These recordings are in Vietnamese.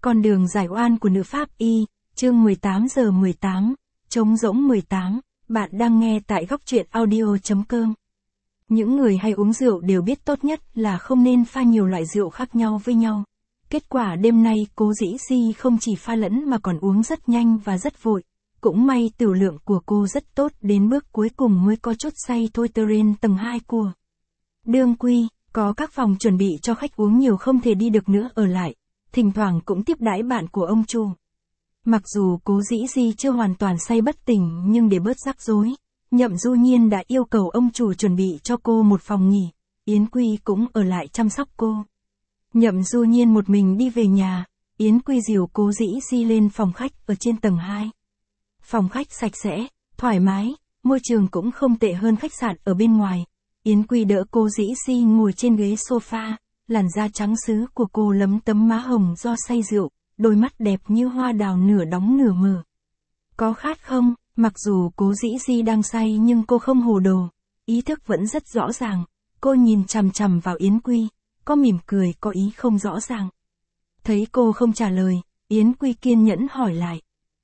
Con đường giải oan của nữ pháp y, chương 18 giờ 18, trống rỗng 18, bạn đang nghe tại góc truyện audio.com. Những người hay uống rượu đều biết tốt nhất là không nên pha nhiều loại rượu khác nhau với nhau. Kết quả đêm nay Cố Dĩ Di không chỉ pha lẫn mà còn uống rất nhanh và rất vội. Cũng may tiểu lượng của cô rất tốt, đến bước cuối cùng mới có chút say thôi. Terrain tầng 2 của Đương Quy, có các phòng chuẩn bị cho khách uống nhiều không thể đi được nữa ở lại. Thỉnh thoảng cũng tiếp đãi bạn của ông chủ. Mặc dù Cố Dĩ Di chưa hoàn toàn say bất tỉnh nhưng để bớt rắc rối, Nhậm Du Nhiên đã yêu cầu ông chủ chuẩn bị cho cô một phòng nghỉ. Yến Quy cũng ở lại chăm sóc cô. Nhậm Du Nhiên một mình đi về nhà, Yến Quy dìu Cố Dĩ Di lên phòng khách ở trên tầng 2. Phòng khách sạch sẽ, thoải mái, môi trường cũng không tệ hơn khách sạn ở bên ngoài. Yến Quy đỡ Cố Dĩ Di ngồi trên ghế sofa, làn da trắng sứ của cô lấm tấm má hồng do say rượu, đôi mắt đẹp như hoa đào nửa đóng nửa mở. Có khát không? Mặc dù Cố Dĩ Di đang say nhưng cô không hồ đồ, ý thức vẫn rất rõ ràng. Cô nhìn chằm chằm vào Yến Quy, có mỉm cười có ý không rõ ràng. Thấy cô không trả lời, Yến Quy kiên nhẫn hỏi lại.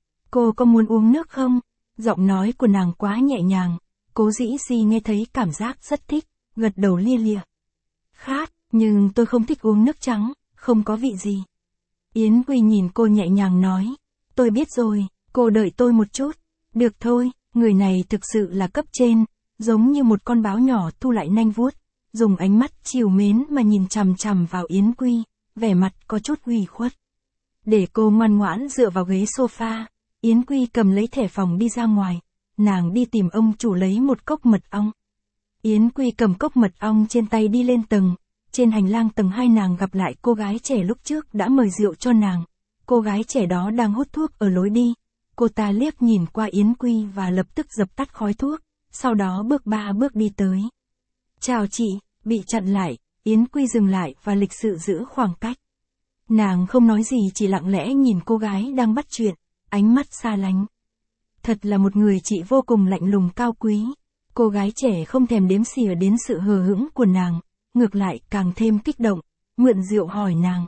Cô có muốn uống nước không? Giọng nói của nàng quá nhẹ nhàng, Cố Dĩ Di nghe thấy cảm giác rất thích, gật đầu lia lịa. Khát, nhưng tôi không thích uống nước trắng, không có vị gì. Yến Quy nhìn cô nhẹ nhàng nói. Tôi biết rồi, cô đợi tôi một chút. Được thôi, người này thực sự là cấp trên, giống như một con báo nhỏ thu lại nanh vuốt, dùng ánh mắt trìu mến mà nhìn chằm chằm vào Yến Quy, vẻ mặt có chút ủy khuất. Để cô ngoan ngoãn dựa vào ghế sofa, Yến Quy cầm lấy thẻ phòng đi ra ngoài, nàng đi tìm ông chủ lấy một cốc mật ong. Yến Quy cầm cốc mật ong trên tay đi lên tầng, trên hành lang tầng 2 nàng gặp lại cô gái trẻ lúc trước đã mời rượu cho nàng. Cô gái trẻ đó đang hút thuốc ở lối đi. Cô ta liếc nhìn qua Yến Quy và lập tức dập tắt khói thuốc, sau đó bước 3 bước đi tới. Chào chị, bị chặn lại, Yến Quy dừng lại và lịch sự giữ khoảng cách. Nàng không nói gì chỉ lặng lẽ nhìn cô gái đang bắt chuyện, ánh mắt xa lánh. Thật là một người chị vô cùng lạnh lùng cao quý. Cô gái trẻ không thèm đếm xỉa đến sự hờ hững của nàng, ngược lại càng thêm kích động, mượn rượu hỏi nàng.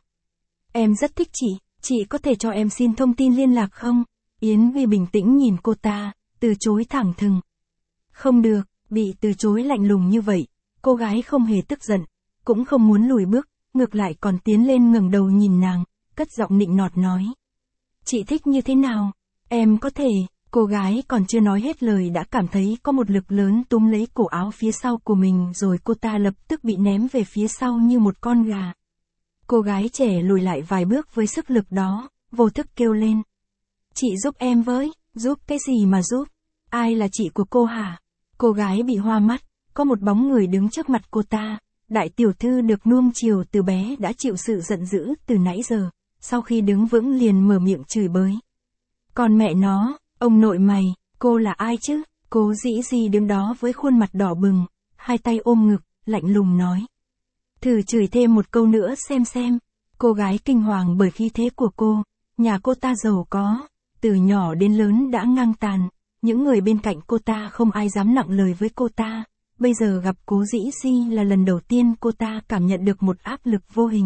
Em rất thích chị có thể cho em xin thông tin liên lạc không? Yến Quy bình tĩnh nhìn cô ta, từ chối thẳng thừng. Không được, bị từ chối lạnh lùng như vậy, cô gái không hề tức giận, cũng không muốn lùi bước, ngược lại còn tiến lên ngẩng đầu nhìn nàng, cất giọng nịnh nọt nói. Chị thích như thế nào? Em có thể. Cô gái còn chưa nói hết lời đã cảm thấy có một lực lớn túm lấy cổ áo phía sau của mình rồi cô ta lập tức bị ném về phía sau như một con gà. Cô gái trẻ lùi lại vài bước với sức lực đó, vô thức kêu lên. Chị giúp em với, giúp cái gì mà giúp? Ai là chị của cô hả? Cô gái bị hoa mắt, có một bóng người đứng trước mặt cô ta. Đại tiểu thư được nuông chiều từ bé đã chịu sự giận dữ từ nãy giờ, sau khi đứng vững liền mở miệng chửi bới. Còn mẹ nó, ông nội mày, cô là ai chứ? Cố Dĩ Di đứng đó với khuôn mặt đỏ bừng, hai tay ôm ngực, lạnh lùng nói. Thử chửi thêm một câu nữa xem. Cô gái kinh hoàng bởi khí thế của cô, nhà cô ta giàu có, từ nhỏ đến lớn đã ngang tàn, những người bên cạnh cô ta không ai dám nặng lời với cô ta, bây giờ gặp Cố Dĩ Di là lần đầu tiên cô ta cảm nhận được một áp lực vô hình.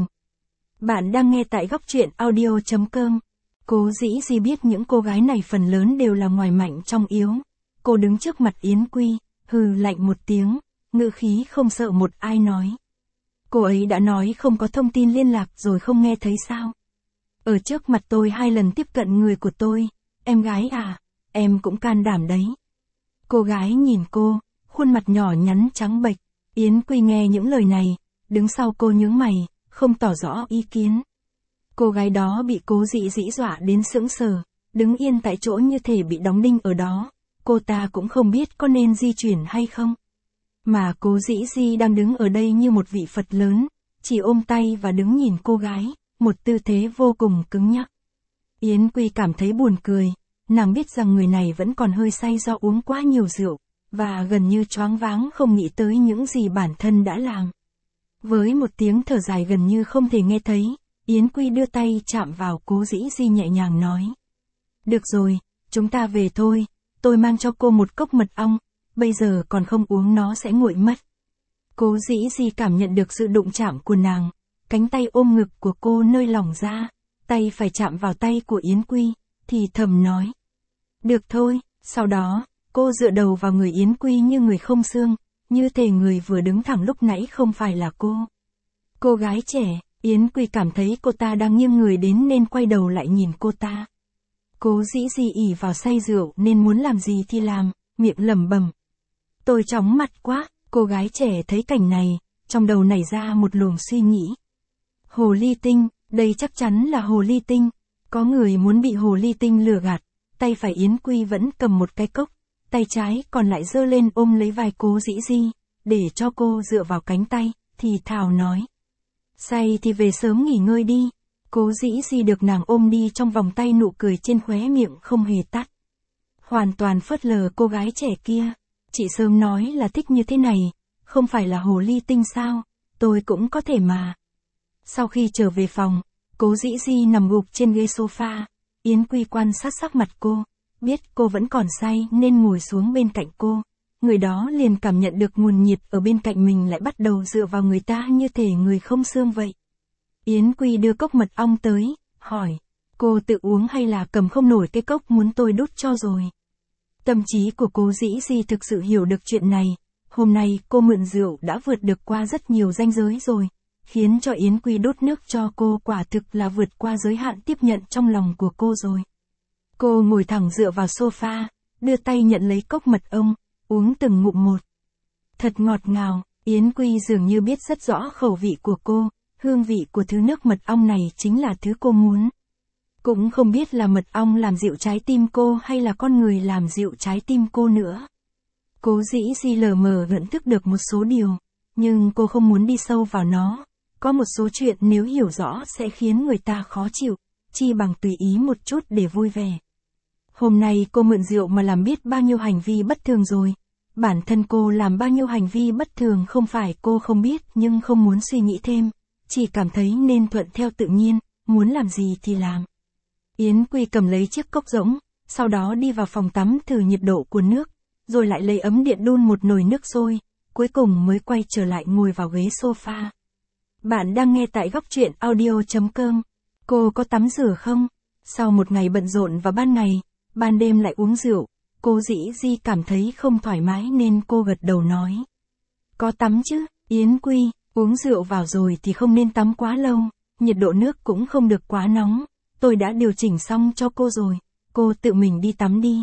Bạn đang nghe tại góc truyện audio.com. Cố Dĩ Di biết những cô gái này phần lớn đều là ngoài mạnh trong yếu. Cô đứng trước mặt Yến Quy, hừ lạnh một tiếng, ngữ khí không sợ một ai nói. Cô ấy đã nói không có thông tin liên lạc rồi không nghe thấy sao? Ở trước mặt tôi 2 lần tiếp cận người của tôi, em gái à, em cũng can đảm đấy. Cô gái nhìn cô, khuôn mặt nhỏ nhắn trắng bệch. Yến Quy nghe những lời này, đứng sau cô nhướng mày, không tỏ rõ ý kiến. Cô gái đó bị Cố Dĩ Dĩ dọa đến sững sờ, đứng yên tại chỗ như thể bị đóng đinh ở đó, cô ta cũng không biết có nên di chuyển hay không. Mà Cố Dĩ Di đang đứng ở đây như một vị Phật lớn, chỉ ôm tay và đứng nhìn cô gái, một tư thế vô cùng cứng nhắc. Yến Quy cảm thấy buồn cười, nàng biết rằng người này vẫn còn hơi say do uống quá nhiều rượu, và gần như choáng váng không nghĩ tới những gì bản thân đã làm. Với một tiếng thở dài gần như không thể nghe thấy, Yến Quy đưa tay chạm vào Cố Dĩ Di nhẹ nhàng nói. Được rồi, chúng ta về thôi, tôi mang cho cô một cốc mật ong, bây giờ còn không uống nó sẽ nguội mất. Cố Dĩ Di cảm nhận được sự đụng chạm của nàng, cánh tay ôm ngực của cô nơi lỏng ra, tay phải chạm vào tay của Yến Quy, thì thầm nói. Được thôi, sau đó, cô dựa đầu vào người Yến Quy như người không xương, như thể người vừa đứng thẳng lúc nãy không phải là cô. Cô gái trẻ, Yến Quy cảm thấy cô ta đang nghiêng người đến nên quay đầu lại nhìn cô ta. Cố dĩ di ỉ vào say rượu nên muốn làm gì thì làm, miệng lẩm bẩm. Tôi chóng mặt quá, cô gái trẻ thấy cảnh này, trong đầu nảy ra một luồng suy nghĩ. Hồ ly tinh, đây chắc chắn là hồ ly tinh. Có người muốn bị hồ ly tinh lừa gạt, tay phải Yến Quy vẫn cầm một cái cốc, tay trái còn lại giơ lên ôm lấy vai cố dĩ di, để cho cô dựa vào cánh tay, thì thào nói. Say thì về sớm nghỉ ngơi đi. Cố dĩ di được nàng ôm đi trong vòng tay, nụ cười trên khóe miệng không hề tắt. Hoàn toàn phớt lờ cô gái trẻ kia. Chị sớm nói là thích như thế này, không phải là hồ ly tinh sao, tôi cũng có thể mà. Sau khi trở về phòng, cố dĩ di nằm gục trên ghế sofa, Yến Quy quan sát sắc mặt cô, biết cô vẫn còn say nên ngồi xuống bên cạnh cô. Người đó liền cảm nhận được nguồn nhiệt ở bên cạnh mình lại bắt đầu dựa vào người ta như thể người không xương vậy. Yến Quy đưa cốc mật ong tới, hỏi, cô tự uống hay là cầm không nổi cái cốc muốn tôi đút cho rồi? Tâm trí của cố dĩ di thực sự hiểu được chuyện này, hôm nay cô mượn rượu đã vượt được qua rất nhiều ranh giới rồi, khiến cho Yến Quy đút nước cho cô quả thực là vượt qua giới hạn tiếp nhận trong lòng của cô rồi. Cô ngồi thẳng dựa vào sofa, đưa tay nhận lấy cốc mật ong, uống từng ngụm một. Thật ngọt ngào, Yến Quy dường như biết rất rõ khẩu vị của cô, hương vị của thứ nước mật ong này chính là thứ cô muốn. Cũng không biết là mật ong làm dịu trái tim cô hay là con người làm dịu trái tim cô nữa. Cố dĩ di lờ mờ nhận thức được một số điều, nhưng cô không muốn đi sâu vào nó. Có một số chuyện nếu hiểu rõ sẽ khiến người ta khó chịu, chi bằng tùy ý một chút để vui vẻ. Hôm nay cô mượn rượu mà làm biết bao nhiêu hành vi bất thường rồi. Bản thân cô làm bao nhiêu hành vi bất thường không phải cô không biết nhưng không muốn suy nghĩ thêm. Chỉ cảm thấy nên thuận theo tự nhiên, muốn làm gì thì làm. Yến Quy cầm lấy chiếc cốc rỗng, sau đó đi vào phòng tắm thử nhiệt độ của nước, rồi lại lấy ấm điện đun một nồi nước sôi, cuối cùng mới quay trở lại ngồi vào ghế sofa. Bạn đang nghe tại Góc Truyện Audio.com. Cô có tắm rửa không? Sau một ngày bận rộn vào ban ngày, ban đêm lại uống rượu, cô dĩ di cảm thấy không thoải mái nên cô gật đầu nói. Có tắm chứ, Yến Quy, uống rượu vào rồi thì không nên tắm quá lâu, nhiệt độ nước cũng không được quá nóng, tôi đã điều chỉnh xong cho cô rồi, cô tự mình đi tắm đi.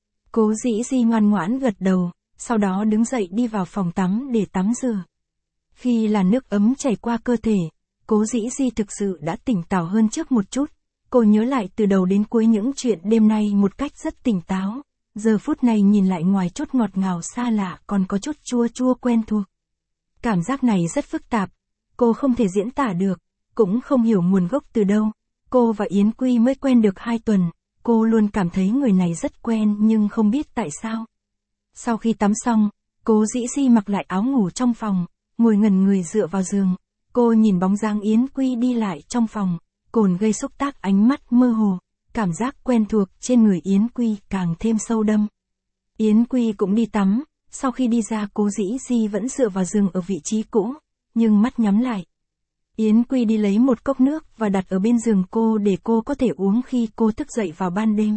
Cố dĩ di ngoan ngoãn gật đầu, sau đó đứng dậy đi vào phòng tắm để tắm rửa. Khi làn nước ấm chảy qua cơ thể, cố dĩ di thực sự đã tỉnh táo hơn trước một chút. Cô nhớ lại từ đầu đến cuối những chuyện đêm nay một cách rất tỉnh táo. Giờ phút này nhìn lại ngoài chút ngọt ngào xa lạ còn có chút chua chua quen thuộc. Cảm giác này rất phức tạp. Cô không thể diễn tả được, cũng không hiểu nguồn gốc từ đâu. Cô và Yến Quy mới quen được 2 tuần. Cô luôn cảm thấy người này rất quen nhưng không biết tại sao. Sau khi tắm xong, cố dĩ di mặc lại áo ngủ trong phòng, ngồi ngẩn người dựa vào giường. Cô nhìn bóng dáng Yến Quy đi lại trong phòng, cồn gây xúc tác ánh mắt mơ hồ, cảm giác quen thuộc trên người Yến Quy càng thêm sâu đậm. Yến Quy cũng đi tắm, sau khi đi ra cố dĩ di vẫn dựa vào giường ở vị trí cũ, nhưng mắt nhắm lại. Yến Quy đi lấy một cốc nước và đặt ở bên giường cô để cô có thể uống khi cô thức dậy vào ban đêm.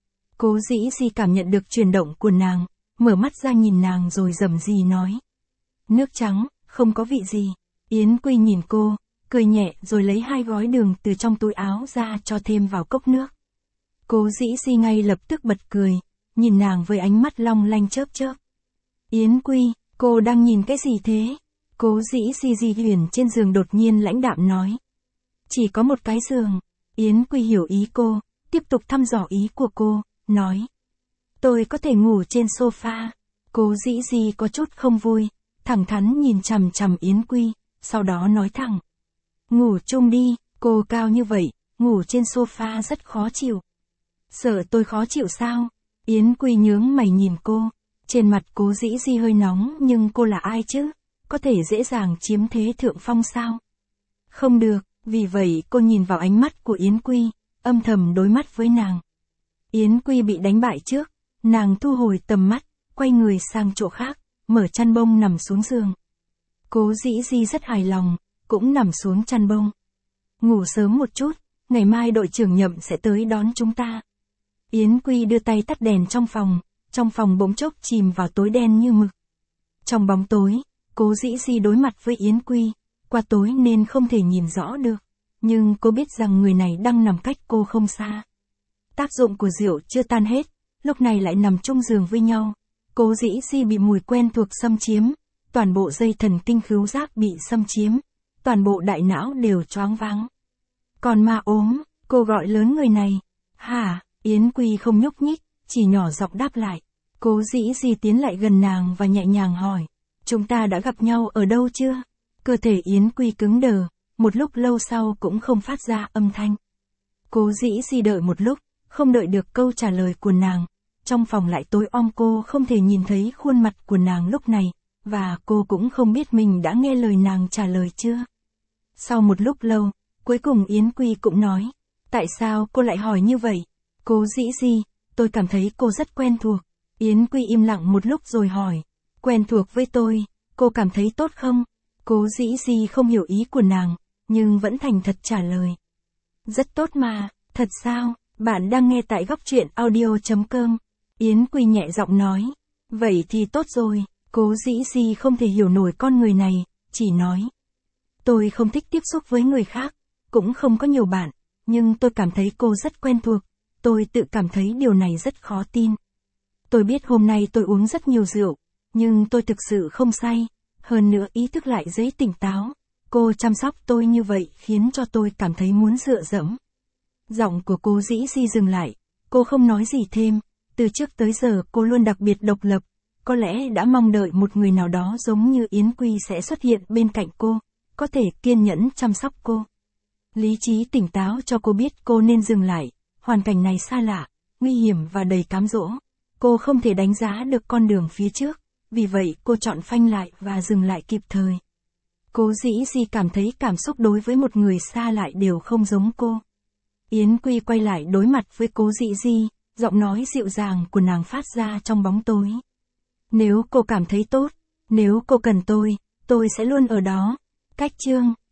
Cố dĩ di cảm nhận được chuyển động của nàng, mở mắt ra nhìn nàng rồi rầm rì nói. Nước trắng, không có vị gì. Yến Quy nhìn cô, cười nhẹ rồi lấy 2 gói đường từ trong túi áo ra cho thêm vào cốc nước. Cố dĩ di ngay lập tức bật cười, nhìn nàng với ánh mắt long lanh chớp chớp. Yến Quy, cô đang nhìn cái gì thế? Cố dĩ di huyền trên giường đột nhiên lãnh đạm nói. Chỉ có một cái giường. Yến Quy hiểu ý cô, tiếp tục thăm dò ý của cô, nói. Tôi có thể ngủ trên sofa. Cố dĩ di có chút không vui, thẳng thắn nhìn chằm chằm Yến Quy, sau đó nói thẳng. Ngủ chung đi, cô cao như vậy, ngủ trên sofa rất khó chịu. Sợ tôi khó chịu sao? Yến Quy nhướng mày nhìn cô, trên mặt cố dĩ di hơi nóng nhưng cô là ai chứ? Có thể dễ dàng chiếm thế thượng phong sao? Không được, vì vậy cô nhìn vào ánh mắt của Yến Quy, âm thầm đối mắt với nàng. Yến Quy bị đánh bại trước, nàng thu hồi tầm mắt, quay người sang chỗ khác, mở chăn bông nằm xuống giường. Cố dĩ di rất hài lòng, cũng nằm xuống chăn bông. Ngủ sớm một chút, ngày mai đội trưởng Nhậm sẽ tới đón chúng ta. Yến Quy đưa tay tắt đèn trong phòng bỗng chốc chìm vào tối đen như mực. Trong bóng tối, Cố Dĩ Di đối mặt với Yến Quy, qua tối nên không thể nhìn rõ được, nhưng cô biết rằng người này đang nằm cách cô không xa. Tác dụng của rượu chưa tan hết, lúc này lại nằm chung giường với nhau. Cố Dĩ Di bị mùi quen thuộc xâm chiếm, toàn bộ dây thần kinh khứu giác bị xâm chiếm, toàn bộ đại não đều choáng váng. Còn ma ốm, cô gọi lớn người này. Hả? Yến Quy không nhúc nhích, chỉ nhỏ giọng đáp lại. Cố Dĩ Di tiến lại gần nàng và nhẹ nhàng hỏi. Chúng ta đã gặp nhau ở đâu chưa? Cơ thể Yến Quy cứng đờ, một lúc lâu sau cũng không phát ra âm thanh. Cố Dĩ Di đợi một lúc, không đợi được câu trả lời của nàng. Trong phòng lại tối om, cô không thể nhìn thấy khuôn mặt của nàng lúc này, và cô cũng không biết mình đã nghe lời nàng trả lời chưa. Sau một lúc lâu, cuối cùng Yến Quy cũng nói. Tại sao cô lại hỏi như vậy? Cố Dĩ Di, tôi cảm thấy cô rất quen thuộc. Yến Quy im lặng một lúc rồi hỏi. Quen thuộc với tôi, cô cảm thấy tốt không? Cố Dĩ Di không hiểu ý của nàng, nhưng vẫn thành thật trả lời. Rất tốt mà, thật sao? Bạn đang nghe tại góc truyện audio.com. Yến Quy nhẹ giọng nói. Vậy thì tốt rồi. Cố Dĩ Di không thể hiểu nổi con người này, chỉ nói. Tôi không thích tiếp xúc với người khác, cũng không có nhiều bạn, nhưng tôi cảm thấy cô rất quen thuộc. Tôi tự cảm thấy điều này rất khó tin. Tôi biết hôm nay tôi uống rất nhiều rượu, nhưng tôi thực sự không say, hơn nữa ý thức lại rất tỉnh táo. Cô chăm sóc tôi như vậy khiến cho tôi cảm thấy muốn dựa dẫm. Giọng của Cố Dĩ Di dừng lại, cô không nói gì thêm, từ trước tới giờ cô luôn đặc biệt độc lập, có lẽ đã mong đợi một người nào đó giống như Yến Quy sẽ xuất hiện bên cạnh cô, có thể kiên nhẫn chăm sóc cô. Lý trí tỉnh táo cho cô biết cô nên dừng lại, hoàn cảnh này xa lạ, nguy hiểm và đầy cám dỗ. Cô không thể đánh giá được con đường phía trước, vì vậy cô chọn phanh lại và dừng lại kịp thời. Cố Dĩ Di cảm thấy cảm xúc đối với một người xa lại đều không giống cô. Yến Quy quay lại đối mặt với Cố Dĩ Di, giọng nói dịu dàng của nàng phát ra trong bóng tối. Nếu cô cảm thấy tốt, nếu cô cần tôi sẽ luôn ở đó. Cách chương